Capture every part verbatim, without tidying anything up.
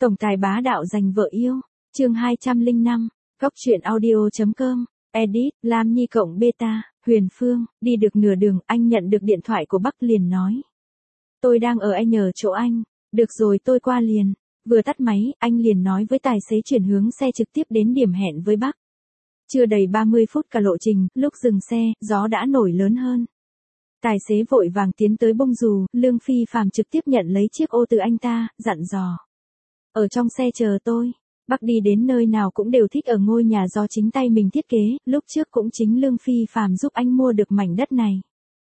Tổng tài bá đạo giành vợ yêu. Chương hai trăm lẻ năm. Góc truyện audio.com. Edit, Lam Nhi cộng beta, Huyền Phương, đi được nửa đường, anh nhận được điện thoại của Bắc liền nói. Tôi đang ở anh nhờ chỗ anh. Được rồi tôi qua liền. Vừa tắt máy, anh liền nói với tài xế chuyển hướng xe trực tiếp đến điểm hẹn với Bắc. Chưa đầy ba mươi phút cả lộ trình, lúc dừng xe, gió đã nổi lớn hơn. Tài xế vội vàng tiến tới bông dù, Lương Phi Phàm trực tiếp nhận lấy chiếc ô từ anh ta, dặn dò. Ở trong xe chờ tôi. Bắc đi đến nơi nào cũng đều thích ở ngôi nhà do chính tay mình thiết kế, lúc trước cũng chính Lương Phi Phàm giúp anh mua được mảnh đất này.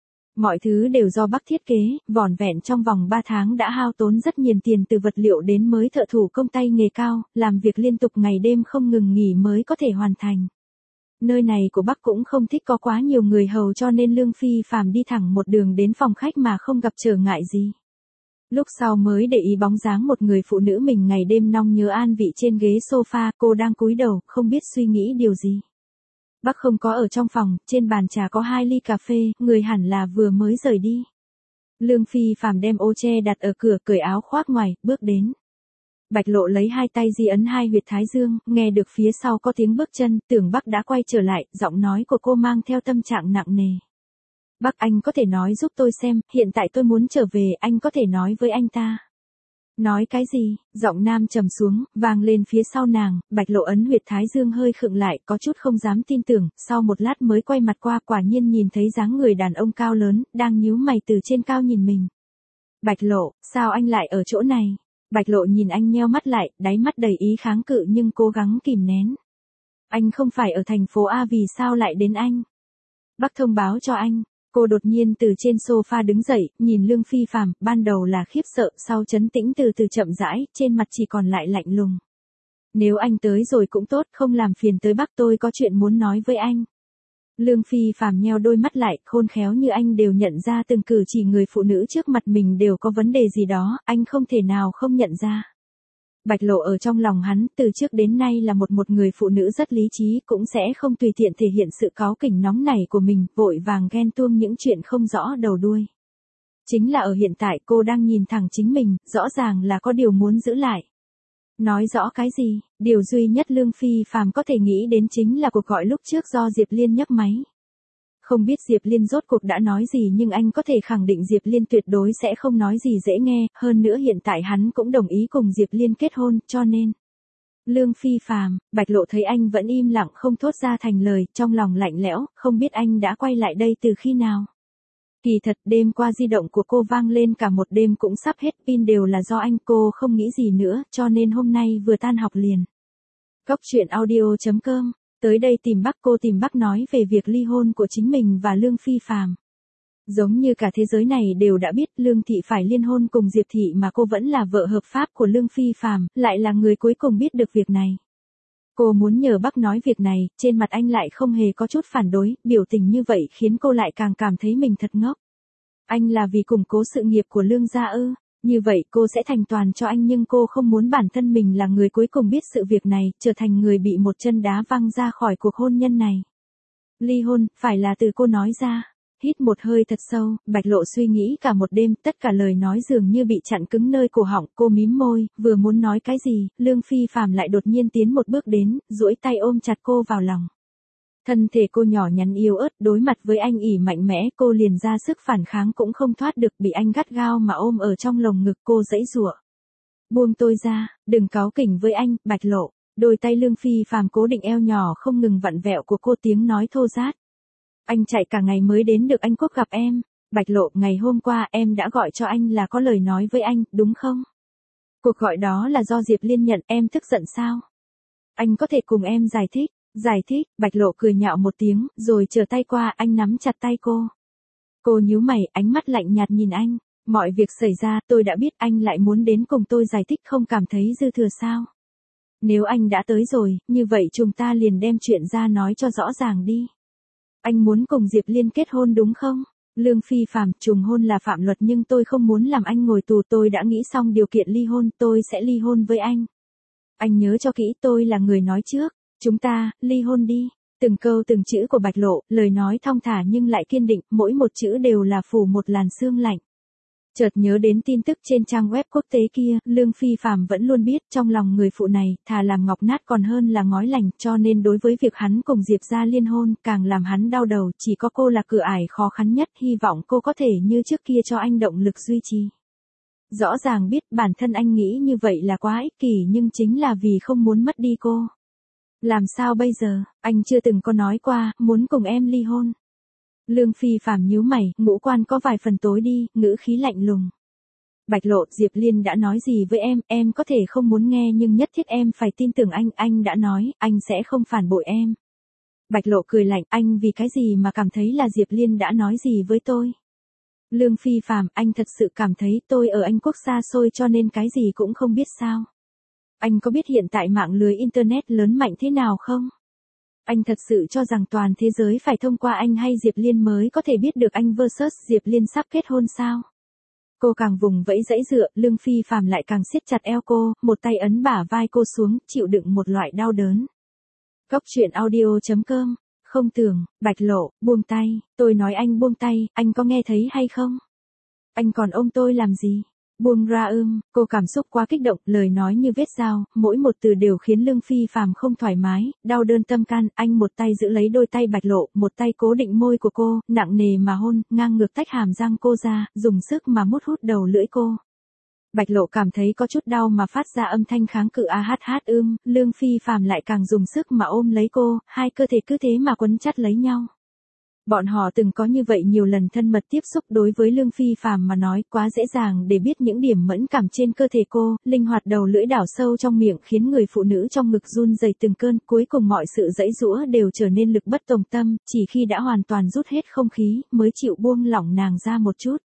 Mọi thứ đều do Bắc thiết kế, vỏn vẹn trong vòng ba tháng đã hao tốn rất nhiều tiền từ vật liệu đến mới thợ thủ công tay nghề cao, làm việc liên tục ngày đêm không ngừng nghỉ mới có thể hoàn thành. Nơi này của Bắc cũng không thích có quá nhiều người hầu cho nên Lương Phi Phàm đi thẳng một đường đến phòng khách mà không gặp trở ngại gì. Lúc sau mới để ý bóng dáng một người phụ nữ mình ngày đêm nong nhớ an vị trên ghế sofa, cô đang cúi đầu, không biết suy nghĩ điều gì. Bắc không có ở trong phòng, trên bàn trà có hai ly cà phê, người hẳn là vừa mới rời đi. Lương Phi Phàm đem ô che đặt ở cửa, cởi áo khoác ngoài, bước đến. Bạch Lộ lấy hai tay di ấn hai huyệt thái dương, nghe được phía sau có tiếng bước chân, tưởng Bắc đã quay trở lại, giọng nói của cô mang theo tâm trạng nặng nề. Bắc, anh có thể nói giúp tôi xem, hiện tại tôi muốn trở về, anh có thể nói với anh ta. Nói cái gì? Giọng nam trầm xuống, vang lên phía sau nàng, Bạch Lộ ấn huyệt thái dương hơi khựng lại, có chút không dám tin tưởng, sau một lát mới quay mặt qua, quả nhiên nhìn thấy dáng người đàn ông cao lớn, đang nhíu mày từ trên cao nhìn mình. Bạch Lộ, sao anh lại ở chỗ này? Bạch Lộ nhìn anh nheo mắt lại, đáy mắt đầy ý kháng cự nhưng cố gắng kìm nén. Anh không phải ở thành phố A, vì sao lại đến anh? Bắc thông báo cho anh. Cô đột nhiên từ trên sofa đứng dậy, nhìn Lương Phi Phàm, ban đầu là khiếp sợ, sau trấn tĩnh từ từ chậm rãi, trên mặt chỉ còn lại lạnh lùng. Nếu anh tới rồi cũng tốt, không làm phiền tới Bắc, tôi có chuyện muốn nói với anh. Lương Phi Phàm nheo đôi mắt lại, khôn khéo như anh đều nhận ra từng cử chỉ người phụ nữ trước mặt mình đều có vấn đề gì đó, anh không thể nào không nhận ra. Bạch Lộ ở trong lòng hắn, từ trước đến nay là một một người phụ nữ rất lý trí, cũng sẽ không tùy tiện thể hiện sự cáu kỉnh nóng nảy của mình, vội vàng ghen tuông những chuyện không rõ đầu đuôi. Chính là ở hiện tại cô đang nhìn thẳng chính mình, rõ ràng là có điều muốn giữ lại. Nói rõ cái gì? Điều duy nhất Lương Phi Phàm có thể nghĩ đến chính là cuộc gọi lúc trước do Diệp Liên nhấc máy. Không biết Diệp Liên rốt cuộc đã nói gì nhưng anh có thể khẳng định Diệp Liên tuyệt đối sẽ không nói gì dễ nghe, hơn nữa hiện tại hắn cũng đồng ý cùng Diệp Liên kết hôn, cho nên. Lương Phi Phàm, Bạch Lộ thấy anh vẫn im lặng không thốt ra thành lời, trong lòng lạnh lẽo, không biết anh đã quay lại đây từ khi nào. Kỳ thật đêm qua di động của cô vang lên cả một đêm cũng sắp hết pin, đều là do anh, cô không nghĩ gì nữa, cho nên hôm nay vừa tan học liền. Góc truyện audio.com. Tới đây tìm Bắc, cô tìm Bắc nói về việc ly hôn của chính mình và Lương Phi Phàm. Giống như cả thế giới này đều đã biết Lương Thị phải liên hôn cùng Diệp Thị mà cô vẫn là vợ hợp pháp của Lương Phi Phàm, lại là người cuối cùng biết được việc này. Cô muốn nhờ Bắc nói việc này, trên mặt anh lại không hề có chút phản đối, biểu tình như vậy khiến cô lại càng cảm thấy mình thật ngốc. Anh là vì củng cố sự nghiệp của Lương gia ư? Như vậy cô sẽ thành toàn cho anh, nhưng cô không muốn bản thân mình là người cuối cùng biết sự việc này, trở thành người bị một chân đá văng ra khỏi cuộc hôn nhân này. Ly hôn, phải là từ cô nói ra. Hít một hơi thật sâu, Bạch Lộ suy nghĩ cả một đêm, tất cả lời nói dường như bị chặn cứng nơi cổ họng, cô mím môi, vừa muốn nói cái gì, Lương Phi Phàm lại đột nhiên tiến một bước đến, duỗi tay ôm chặt cô vào lòng. Thân thể cô nhỏ nhắn yếu ớt, đối mặt với anh ỉ mạnh mẽ, cô liền ra sức phản kháng cũng không thoát được, bị anh gắt gao mà ôm ở trong lồng ngực, cô giãy giụa. Buông tôi ra, đừng cáu kỉnh với anh, Bạch Lộ. Đôi tay Lương Phi Phàm cố định eo nhỏ không ngừng vặn vẹo của cô, tiếng nói thô rát. Anh chạy cả ngày mới đến được Anh Quốc gặp em. Bạch Lộ, ngày hôm qua em đã gọi cho anh là có lời nói với anh, đúng không? Cuộc gọi đó là do Diệp Liên nhận, em tức giận sao? Anh có thể cùng em giải thích. Giải thích, Bạch Lộ cười nhạo một tiếng, rồi trở tay qua, anh nắm chặt tay cô. Cô nhíu mày, ánh mắt lạnh nhạt nhìn anh. Mọi việc xảy ra, tôi đã biết, anh lại muốn đến cùng tôi giải thích, không cảm thấy dư thừa sao? Nếu anh đã tới rồi, như vậy chúng ta liền đem chuyện ra nói cho rõ ràng đi. Anh muốn cùng Diệp Liên kết hôn đúng không? Lương Phi Phàm, trùng hôn là phạm luật nhưng tôi không muốn làm anh ngồi tù, tôi đã nghĩ xong điều kiện ly hôn, tôi sẽ ly hôn với anh. Anh nhớ cho kỹ, tôi là người nói trước. Chúng ta, ly hôn đi. Từng câu từng chữ của Bạch Lộ, lời nói thong thả nhưng lại kiên định, mỗi một chữ đều là phủ một làn sương lạnh. Chợt nhớ đến tin tức trên trang web quốc tế kia, Lương Phi Phạm vẫn luôn biết trong lòng người phụ này, thà làm ngọc nát còn hơn là ngói lành, cho nên đối với việc hắn cùng Diệp gia liên hôn, càng làm hắn đau đầu, chỉ có cô là cửa ải khó khăn nhất, hy vọng cô có thể như trước kia cho anh động lực duy trì. Rõ ràng biết bản thân anh nghĩ như vậy là quá ích kỷ nhưng chính là vì không muốn mất đi cô. Làm sao bây giờ, anh chưa từng có nói qua, muốn cùng em ly hôn. Lương Phi Phạm nhíu mày, ngũ quan có vài phần tối đi, ngữ khí lạnh lùng. Bạch Lộ, Diệp Liên đã nói gì với em, em có thể không muốn nghe nhưng nhất thiết em phải tin tưởng anh, anh đã nói, anh sẽ không phản bội em. Bạch Lộ cười lạnh, anh vì cái gì mà cảm thấy là Diệp Liên đã nói gì với tôi? Lương Phi Phạm, anh thật sự cảm thấy tôi ở Anh Quốc xa xôi cho nên cái gì cũng không biết sao? Anh có biết hiện tại mạng lưới Internet lớn mạnh thế nào không? Anh thật sự cho rằng toàn thế giới phải thông qua anh hay Diệp Liên mới có thể biết được anh versus Diệp Liên sắp kết hôn sao? Cô càng vùng vẫy dãy dựa, Lương Phi Phạm lại càng siết chặt eo cô, một tay ấn bả vai cô xuống, chịu đựng một loại đau đớn. Cốc truyện audio chấm com, không tưởng, Bạch Lộ, buông tay, tôi nói anh buông tay, anh có nghe thấy hay không? Anh còn ôm tôi làm gì? Buông ra ưm, cô cảm xúc quá kích động, lời nói như vết dao, mỗi một từ đều khiến Lương Phi Phạm không thoải mái, đau đơn tâm can, anh một tay giữ lấy đôi tay Bạch Lộ, một tay cố định môi của cô, nặng nề mà hôn, ngang ngược tách hàm răng cô ra, dùng sức mà mút hút đầu lưỡi cô. Bạch Lộ cảm thấy có chút đau mà phát ra âm thanh kháng cự a hát hát ưm, Lương Phi Phạm lại càng dùng sức mà ôm lấy cô, hai cơ thể cứ thế mà quấn chặt lấy nhau. Bọn họ từng có như vậy nhiều lần thân mật tiếp xúc, đối với Lương Phi Phạm mà nói quá dễ dàng để biết những điểm mẫn cảm trên cơ thể cô, linh hoạt đầu lưỡi đảo sâu trong miệng khiến người phụ nữ trong ngực run rẩy từng cơn, cuối cùng mọi sự giãy giũa đều trở nên lực bất tòng tâm, chỉ khi đã hoàn toàn rút hết không khí, mới chịu buông lỏng nàng ra một chút.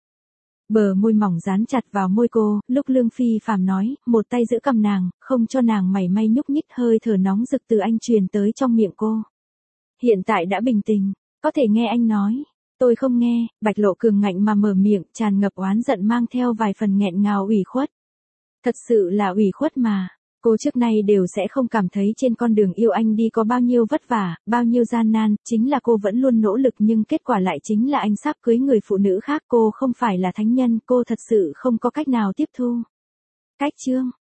Bờ môi mỏng dán chặt vào môi cô, lúc Lương Phi Phạm nói, một tay giữ cầm nàng, không cho nàng mảy may nhúc nhích, hơi thở nóng rực từ anh truyền tới trong miệng cô. Hiện tại đã bình tĩnh. Có thể nghe anh nói. Tôi không nghe, Bạch Lộ cường ngạnh mà mở miệng, tràn ngập oán giận mang theo vài phần nghẹn ngào ủy khuất. Thật sự là ủy khuất mà. Cô trước nay đều sẽ không cảm thấy trên con đường yêu anh đi có bao nhiêu vất vả, bao nhiêu gian nan, chính là cô vẫn luôn nỗ lực nhưng kết quả lại chính là anh sắp cưới người phụ nữ khác, cô không phải là thánh nhân, cô thật sự không có cách nào tiếp thu. Cách chương.